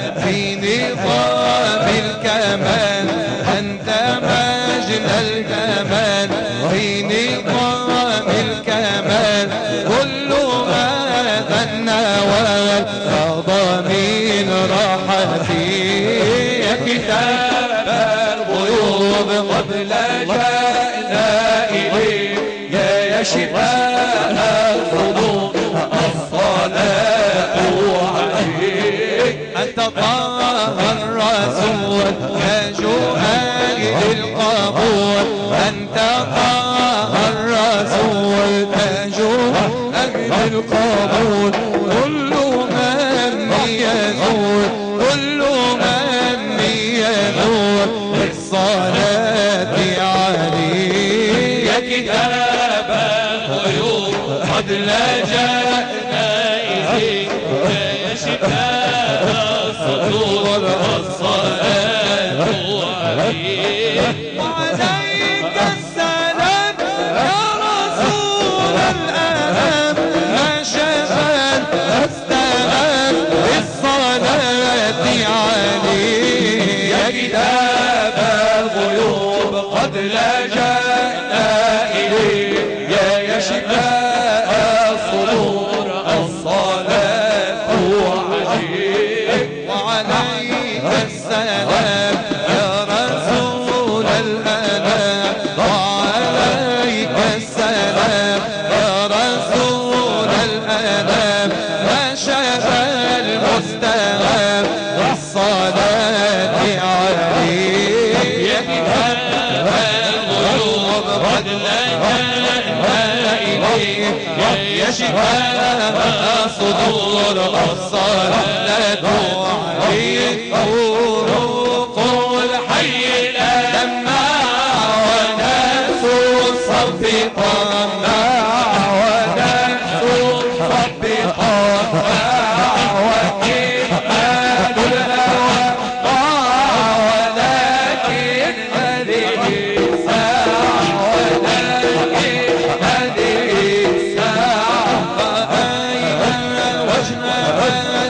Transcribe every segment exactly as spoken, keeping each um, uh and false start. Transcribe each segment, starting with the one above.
في نظام الكمال، أنت مجد الجمال في نظام الكمال. كل هذا النوال ضمين راحتي، يا كتاب الغيوب قبل جاءنا إليك، يا يا شفاء الصدور الصلاة عليك. أنت طه الرسول يا جوهر القبول، أنت طه الرسول يا جوهر القبول. كل همي يزول، كل همي يزول بالصلاة عليك، يا كتاب الغيوب قد لجأنا إليك، يا شفاء الصدور الصلاة عليك. وعليك السلام يا رسول الأنام، ما شغل السلام بالصلاة عليك، يا كتاب الغيوب قد لجأنا إليك، يا يا شفاء الصدور الصلاة عليك. وعليك السلام يا رسول الأنام، وعليك السلام يا رسول الأنام، ما شفى المستغاب بالصلاة عليك، يا كتاب الغيوب قد لجأنا إليك، يا شفاء صدور الصلاة عليك. روق الحي لما وناس الصف طمع، وناس الصف طمع، وكلمات الهوى ضاع، ولكن هذه الساعة، ولكن هذه الساعة رأينا وجهها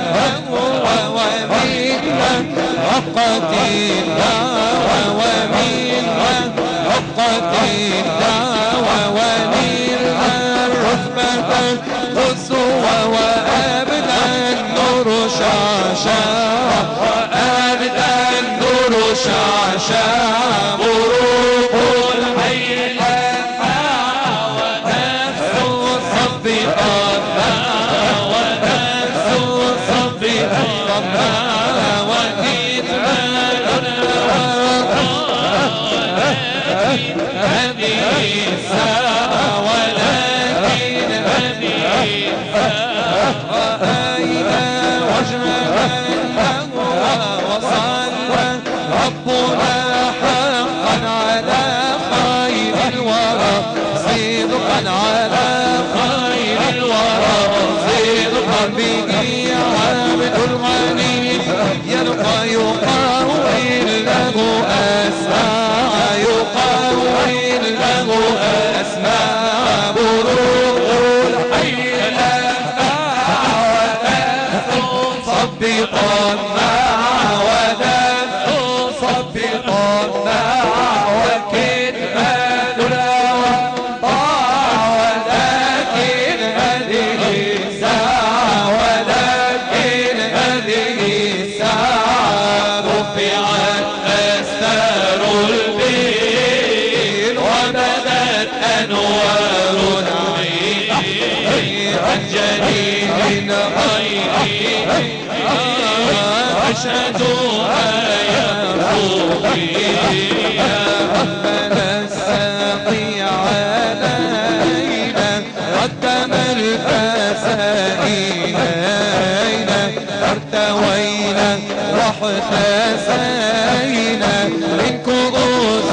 وقت الدعوة، ومنها وقت الدعوة، ومنها الرتبة القصوى، وأبدى النور شعشع، وأبدى النور شعشع. بروق الحي لمع، ونفس الصف طمع، ونفس الصف طمع، هذه الساعة، ولكن هذه الساعة رأينا وجه من هو وصلى ربنا حقا على خير الورى، صدقا على خير الورى، صدقا به عبد الغني يلقى يقاوم له أسماع، يقاوم له أسماع. بروق الحي لمع، ونفس صب طمع، ونفس صب طمع، وكلمات الهوى ضاع، ولكن هذه الساعة، ولكن هذه الساعة رفعت أستار البين، وبدت أنوار العين، عن جليل غيره أشهدها يا صوفي، يا ربنا الساقي علينا، قدم الفسائل ارتوينا واحتسينا من كؤوس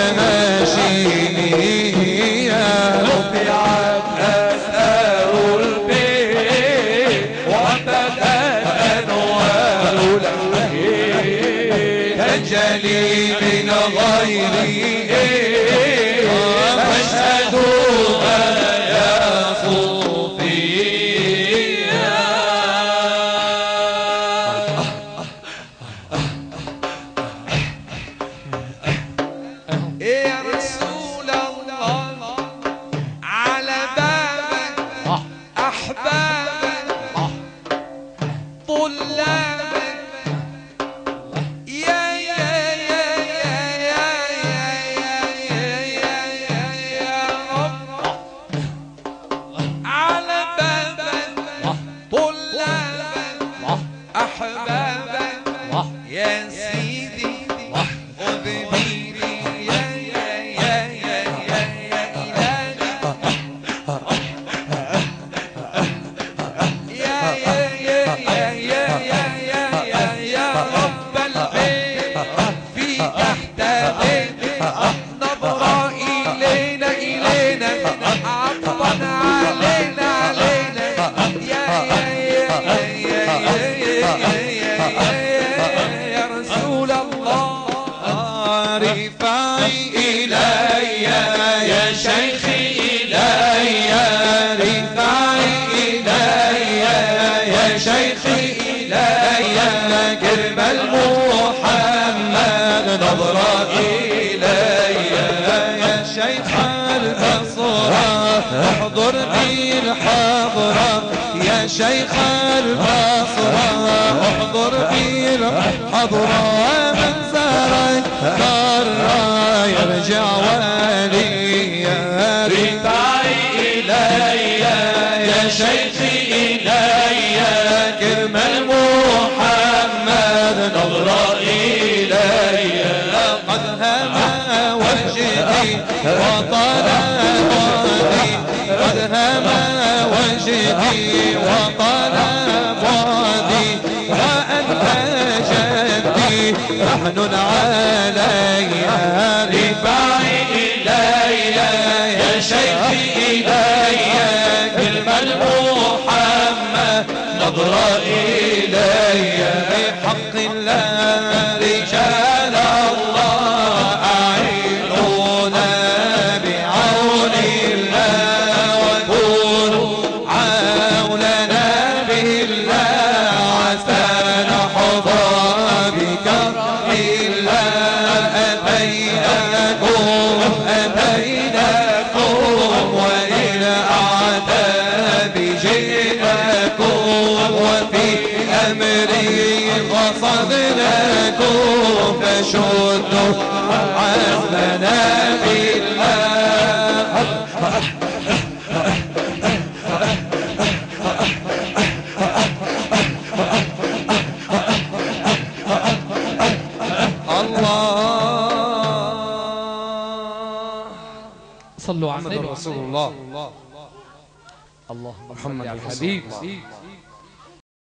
الماشية. رفعت أسآر البيت، وعبدت أنوار العين، تنجلي من غيره فاشهدوها يا صوفيا. يا سيدي خذ بيدي يا يا يا يا يا يا إلهي يا يا يا يا يا يا يا يا يا رب البيت في تحت بيت نظرة إلينا إلينا عطفا علينا علينا يا يا يا يا يا يا رسول الله رفاعي إلي يا شيخي إلي رفاعي إلي يا شيخي إلي كرم المحمد نظرة إلي يا شيخ البصرة احضر بي الحضرة يا شيخ البصرة احضر بي الحضرة من زارك مرة يرجع وليا رفاعي إلي يا شيخي إلي كرم المحمد نظرة إلي قد هما وجهي وطلب وادي قد هما وجهي وطلب وادي وأنت جدي رهن علي رفاعي إلي يا شيخي إلي كلم المحمد نظرة إلي بحق الله رجال الله أعينونا بعون الله وكونوا عوننا بالله عسى نحظى بكرم الله أتيناكم أتيناكم وللأعتاب جئناكم وفي أمري قصدناكم فشدوا عزمنا بالله الله صلوا على النبي رسول الله اللهم محمد صل على الحبيب الحبيب